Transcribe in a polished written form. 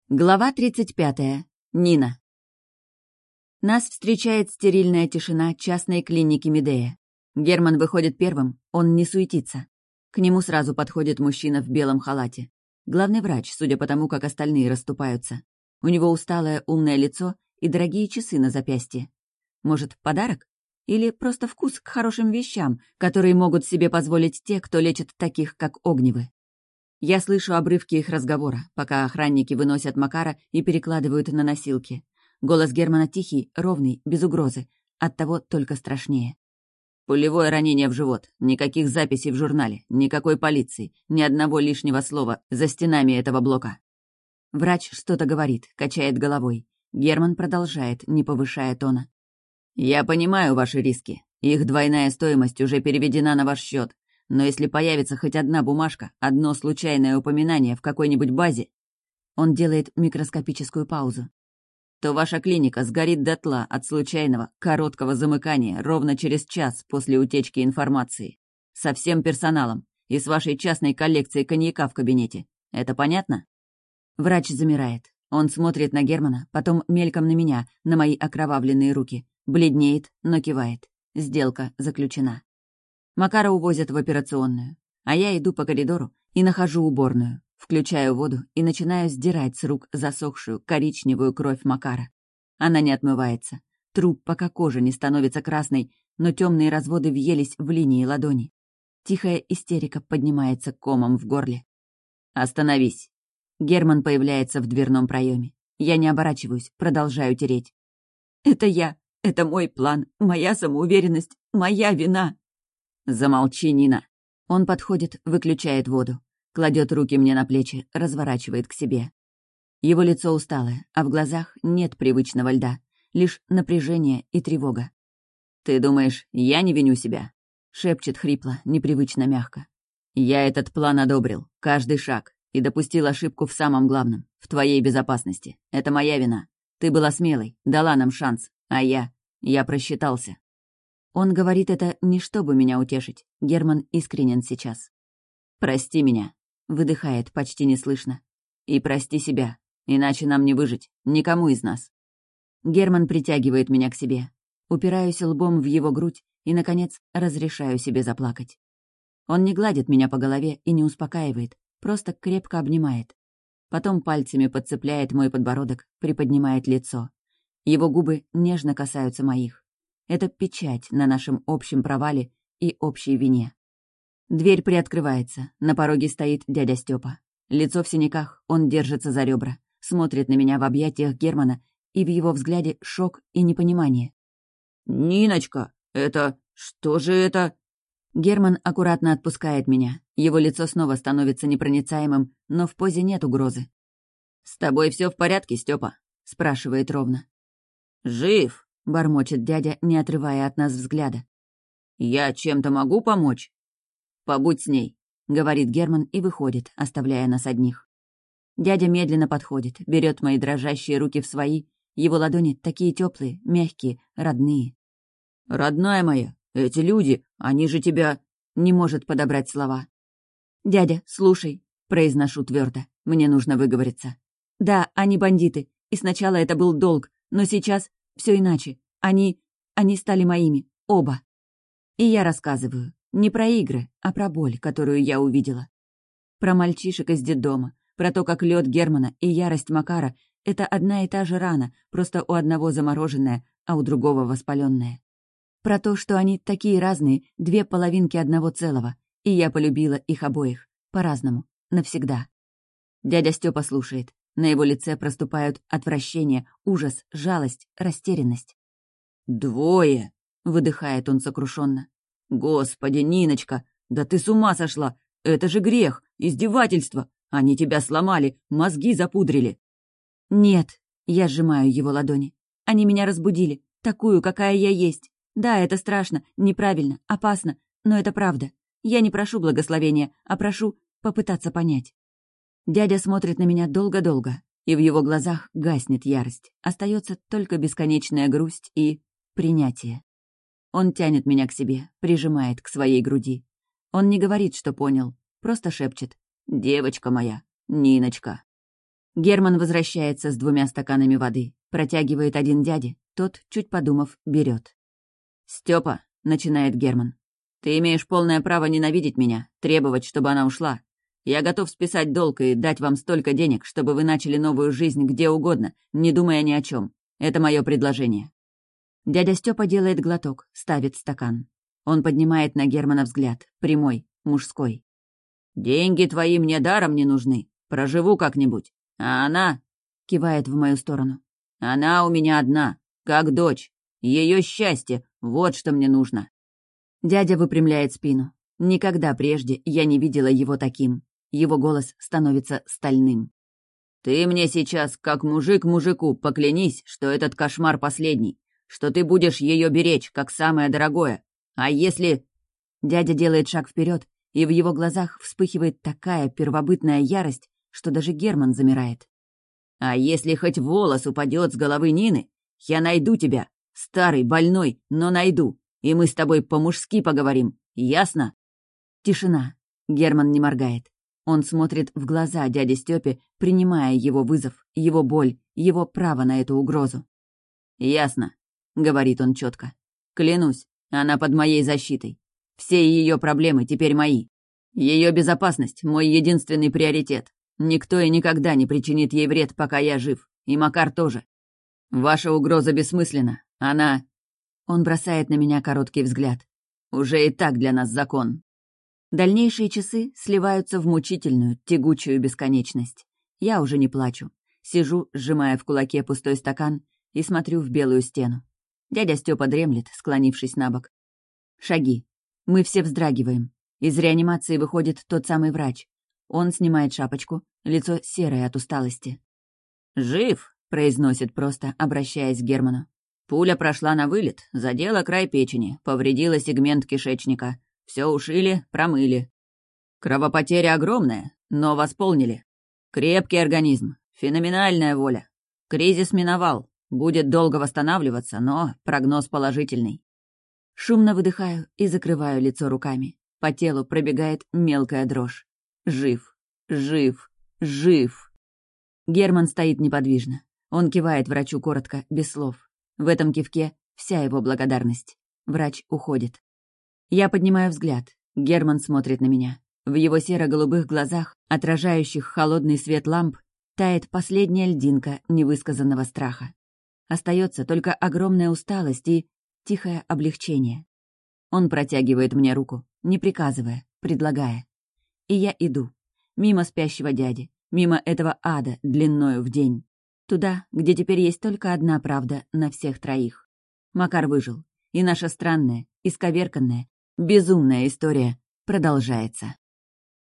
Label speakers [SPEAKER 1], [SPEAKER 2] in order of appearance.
[SPEAKER 1] Глава 35. Нина. Нас встречает стерильная тишина частной клиники Медея. Герман выходит первым, он не суетится. К нему сразу подходит мужчина в белом халате. Главный врач, судя по тому, как остальные расступаются. У него усталое умное лицо и дорогие часы на запястье. Может, подарок? Или просто вкус к хорошим вещам, которые могут себе позволить те, кто лечит таких, как Огневы? Я слышу обрывки их разговора, пока охранники выносят Макара и перекладывают на носилки. Голос Германа тихий, ровный, без угрозы. Оттого только страшнее. Пулевое ранение в живот. Никаких записей в журнале. Никакой полиции. Ни одного лишнего слова за стенами этого блока. Врач что-то говорит, качает головой. Герман продолжает, не повышая тона. «Я понимаю ваши риски. Их двойная стоимость уже переведена на ваш счет. Но если появится хоть одна бумажка, одно случайное упоминание в какой-нибудь базе...» Он делает микроскопическую паузу. «То ваша клиника сгорит дотла от случайного, короткого замыкания ровно через час после утечки информации. Со всем персоналом и с вашей частной коллекцией коньяка в кабинете. Это понятно?» Врач замирает. Он смотрит на Германа, потом мельком на меня, на мои окровавленные руки. Бледнеет, но кивает. Сделка заключена. Макара увозят в операционную, а я иду по коридору и нахожу уборную, включаю воду и начинаю сдирать с рук засохшую коричневую кровь Макара. Она не отмывается. Труп, пока кожа не становится красной, но темные разводы въелись в линии ладони. Тихая истерика поднимается комом в горле. «Остановись!» Герман появляется в дверном проеме. Я не оборачиваюсь, продолжаю тереть. «Это я! Это мой план! Моя самоуверенность! Моя вина!» «Замолчи, Нина!» Он подходит, выключает воду, кладет руки мне на плечи, разворачивает к себе. Его лицо усталое, а в глазах нет привычного льда, лишь напряжение и тревога. «Ты думаешь, я не виню себя?» — шепчет хрипло, непривычно мягко. «Я этот план одобрил, каждый шаг, и допустил ошибку в самом главном, в твоей безопасности. Это моя вина. Ты была смелой, дала нам шанс, а я просчитался». Он говорит это не чтобы меня утешить. Герман искренен сейчас. «Прости меня», — выдыхает почти неслышно. «И прости себя, иначе нам не выжить, никому из нас». Герман притягивает меня к себе. Упираюсь лбом в его грудь и, наконец, разрешаю себе заплакать. Он не гладит меня по голове и не успокаивает, просто крепко обнимает. Потом пальцами подцепляет мой подбородок, приподнимает лицо. Его губы нежно касаются моих. Это печать на нашем общем провале и общей вине. Дверь приоткрывается, на пороге стоит дядя Степа. Лицо в синяках, он держится за ребра, смотрит на меня в объятиях Германа, и в его взгляде шок и непонимание. «Ниночка, это... что же это?» Герман аккуратно отпускает меня. Его лицо снова становится непроницаемым, но в позе нет угрозы. «С тобой все в порядке, Степа?» — спрашивает ровно. «Жив!» — бормочет дядя, не отрывая от нас взгляда. «Я чем-то могу помочь?» «Побудь с ней», — говорит Герман и выходит, оставляя нас одних. Дядя медленно подходит, берет мои дрожащие руки в свои. Его ладони такие теплые, мягкие, родные. «Родная моя, эти люди, они же тебя...» Не может подобрать слова. «Дядя, слушай», — произношу твердо. Мне нужно выговориться. «Да, они бандиты, и сначала это был долг, но сейчас все иначе. Они стали моими, оба». И я рассказываю. Не про игры, а про боль, которую я увидела. Про мальчишек из детдома, про то, как лед Германа и ярость Макара — это одна и та же рана, просто у одного замороженная, а у другого воспаленная. Про то, что они такие разные, две половинки одного целого, и я полюбила их обоих, по-разному, навсегда. Дядя Степа слушает. На его лице проступают отвращение, ужас, жалость, растерянность. «Двое!» — выдыхает он сокрушенно. «Господи, Ниночка, да ты с ума сошла! Это же грех, издевательство! Они тебя сломали, мозги запудрили!» «Нет», — я сжимаю его ладони. «Они меня разбудили, такую, какая я есть. Да, это страшно, неправильно, опасно, но это правда. Я не прошу благословения, а прошу попытаться понять». Дядя смотрит на меня долго-долго, и в его глазах гаснет ярость. Остается только бесконечная грусть и принятие. Он тянет меня к себе, прижимает к своей груди. Он не говорит, что понял, просто шепчет: «Девочка моя, Ниночка». Герман возвращается с 2 стаканами воды, протягивает один дяде, тот, чуть подумав, берет. «Стёпа», — начинает Герман, — «ты имеешь полное право ненавидеть меня, требовать, чтобы она ушла. Я готов списать долг и дать вам столько денег, чтобы вы начали новую жизнь где угодно, не думая ни о чем. Это мое предложение». Дядя Стёпа делает глоток, ставит стакан. Он поднимает на Германа взгляд, прямой, мужской. «Деньги твои мне даром не нужны, проживу как-нибудь. А она...» — кивает в мою сторону. «Она у меня одна, как дочь. Ее счастье — вот что мне нужно». Дядя выпрямляет спину. Никогда прежде я не видела его таким. Его голос становится стальным. «Ты мне сейчас, как мужик мужику, поклянись, что этот кошмар последний, что ты будешь ее беречь, как самое дорогое. А если...» Дядя делает шаг вперед, и в его глазах вспыхивает такая первобытная ярость, что даже Герман замирает. «А если хоть волос упадет с головы Нины, я найду тебя, старый, больной, но найду, и мы с тобой по-мужски поговорим, ясно?» Тишина. Герман не моргает. Он смотрит в глаза дяде Стёпе, принимая его вызов, его боль, его право на эту угрозу. «Ясно», — говорит он четко. «Клянусь, она под моей защитой. Все ее проблемы теперь мои. Ее безопасность — мой единственный приоритет. Никто и никогда не причинит ей вред, пока я жив. И Макар тоже. Ваша угроза бессмысленна. Она...» Он бросает на меня короткий взгляд. «Уже и так для нас закон». Дальнейшие часы сливаются в мучительную, тягучую бесконечность. Я уже не плачу. Сижу, сжимая в кулаке пустой стакан, и смотрю в белую стену. Дядя Стёпа дремлет, склонившись на бок. Шаги. Мы все вздрагиваем. Из реанимации выходит тот самый врач. Он снимает шапочку, лицо серое от усталости. «Жив», — произносит просто, обращаясь к Герману. «Пуля прошла на вылет, задела край печени, повредила сегмент кишечника. Все ушили, промыли. Кровопотеря огромная, но восполнили. Крепкий организм, феноменальная воля. Кризис миновал, будет долго восстанавливаться, но прогноз положительный». Шумно выдыхаю и закрываю лицо руками. По телу пробегает мелкая дрожь. Жив, жив, жив. Герман стоит неподвижно. Он кивает врачу коротко, без слов. В этом кивке вся его благодарность. Врач уходит. Я поднимаю взгляд. Герман смотрит на меня. В его серо-голубых глазах, отражающих холодный свет ламп, тает последняя льдинка невысказанного страха. Остается только огромная усталость и тихое облегчение. Он протягивает мне руку, не приказывая, предлагая. И я иду. Мимо спящего дяди, мимо этого ада длиною в день. Туда, где теперь есть только одна правда на всех троих. Макар выжил, и наша странная, исковерканная, безумная история продолжается.